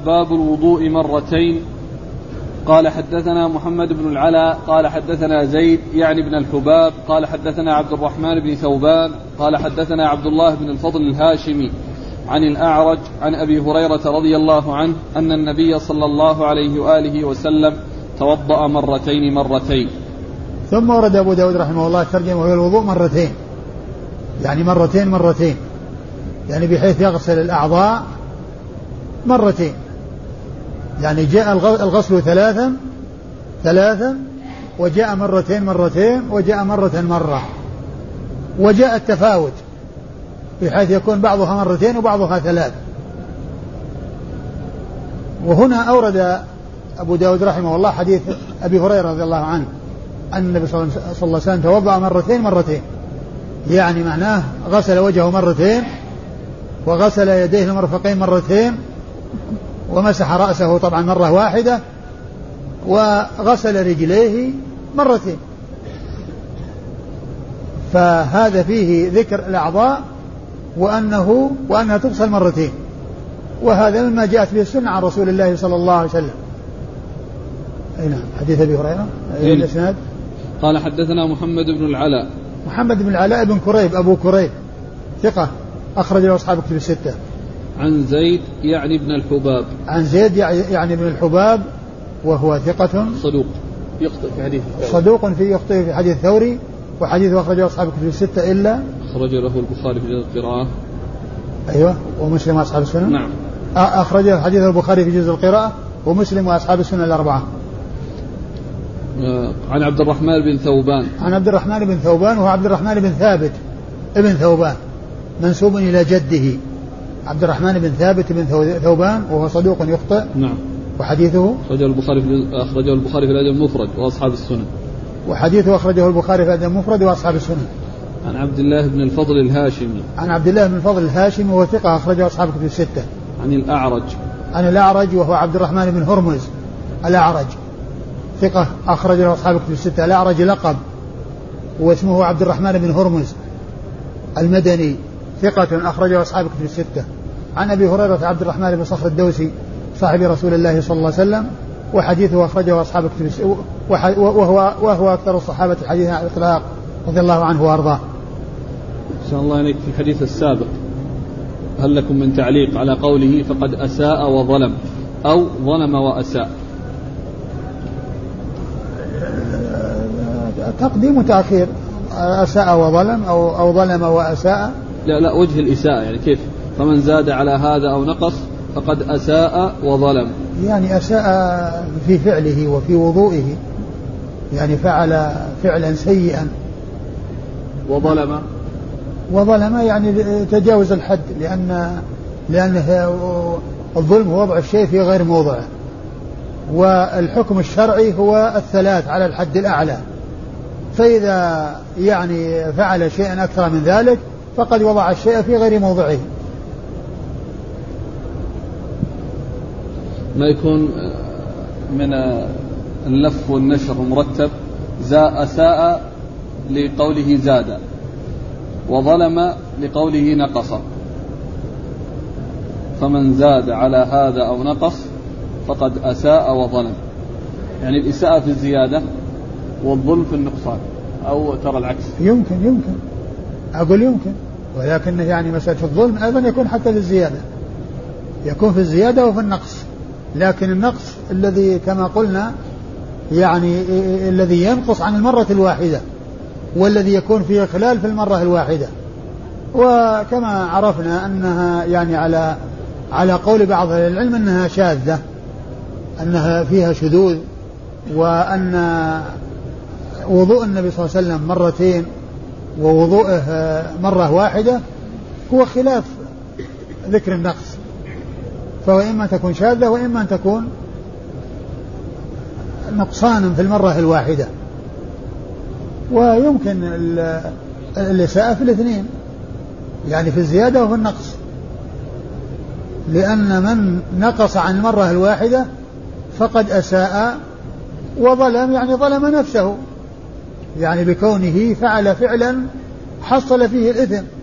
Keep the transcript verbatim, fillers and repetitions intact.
باب الوضوء مرتين. قال حدثنا محمد بن العلاء قال حدثنا زيد يعني بن الحباب قال حدثنا عبد الرحمن بن ثوبان قال حدثنا عبد الله بن الفضل الهاشمي عن الأعرج عن أبي هريرة رضي الله عنه أن النبي صلى الله عليه وآله وسلم توضأ مرتين مرتين. ثم ورد أبو داود رحمه الله ترجمه وهو الوضوء مرتين، يعني مرتين مرتين، يعني بحيث يغسل الأعضاء مرتين، يعني جاء الغسل ثلاثا ثلاثا وجاء مرتين مرتين وجاء مرة مرة، وجاء التفاوت بحيث يكون بعضها مرتين وبعضها ثلاث. وهنا أورد أبو داود رحمه الله حديث أبي هريرة رضي الله عنه أن النبي صلى الله عليه وسلم توضأ مرتين مرتين، يعني معناه غسل وجهه مرتين وغسل يديه المرفقين مرتين ومسح رأسه طبعا مرة واحدة وغسل رجليه مرتين. فهذا فيه ذكر الأعضاء وأنه وأنها تغسل مرتين، وهذا مما جاءت به السنة عن رسول الله صلى الله عليه وسلم. أي نعم. حديث أبي هريرة الإسناد. قال حدثنا محمد بن العلاء محمد بن العلاء بن كريب أبو كريب ثقة أخرج له أصحاب كتب الستة. عن زيد يعني ابن الحباب عن زيد يعني ابن الحباب وهو ثقة صدوق يخطئ في حديث صدوق في يخطئ في حديث الثوري، وحديثه أخرجه أصحاب كتب الستة إلا أخرج له البخاري في جزء القراءة. أيوة. ومسلم وأصحاب السنن. نعم. أخرجه حديث البخاري في جزء القراءة ومسلم وأصحاب السنن الأربعة. عن عبد الرحمن بن ثوبان عن عبد الرحمن بن ثوبان وهو عبد الرحمن بن ثابت ابن ثوبان منسوب إلى جده عبد الرحمن بن ثابت بن ثوبان وهو صدوق يخطئ. نعم. وحديثه أخرجه البخاري في أخرجه البخاري في الأدب المفرد وأصحاب السنن. وحديثه أخرجه البخاري في الأدب المفرد وأصحاب السنن. عن عبد الله بن الفضل الهاشمي عن عبد الله بن الفضل الهاشمي وهو ثقة أخرجه أصحاب كتب الستة. عن الأعرج عن الأعرج وهو عبد الرحمن بن هرمز الأعرج ثقة أخرج له أصحاب كتب الستة. الأعرج لقب واسمه عبد الرحمن بن هرمز المدني ثقة أخرجه أصحاب كتب الستة. عن أبي هريرة عبد الرحمن بن صخر الدوسي صاحب رسول الله صلى الله عليه وسلم وحديثه أخرجه أصحاب كتب الستة وهو, وهو أكثر الصحابة حديثا على الإطلاق رضي الله عنه وأرضاه. إن شاء الله عليك في الحديث السابق هل لكم من تعليق على قوله فقد أساء وظلم أو ظلم وأساء؟ تقديم وتأخير أساء وظلم أو, أو ظلم وأساء. لا لا وجه الإساءة يعني كيف؟ فمن زاد على هذا أو نقص فقد أساء وظلم، يعني أساء في فعله وفي وضوئه، يعني فعل فعلا سيئا. وظلم وظلم يعني تجاوز الحد، لأن لأن الظلم هو وضع الشيء في غير موضعه، والحكم الشرعي هو الثلاث على الحد الأعلى، فإذا يعني فعل شيئا أكثر من ذلك فقد وضع الشيء في غير موضعه. ما يكون من اللف والنشر مرتب زاء أساء لقوله زاد وظلم لقوله نقص، فمن زاد على هذا أو نقص فقد أساء وظلم، يعني الإساءة في الزيادة والظلم في النقصان، أو ترى العكس؟ يمكن يمكن أقول يمكن، ولكن يعني مسألة الظلم أيضا يكون حتى في الزيادة، يكون في الزيادة وفي النقص، لكن النقص الذي كما قلنا يعني الذي ينقص عن المرة الواحدة والذي يكون فيه خلال في المرة الواحدة. وكما عرفنا أنها يعني على على قول بعض أهل العلم أنها شاذة، أنها فيها شذوذ، وأن وضوء النبي صلى الله عليه وسلم مرتين ووضوءه مرة واحدة هو خلاف ذكر النقص، فهو إما تكون شاذة وإما أن تكون نقصانا في المرة الواحدة. ويمكن الإساءة في الاثنين، يعني في الزيادة وفي النقص، لأن من نقص عن المرة الواحدة فقد أساء وظلم، يعني ظلم نفسه، يعني بكونه فعل فعلا حصل فيه الإثم،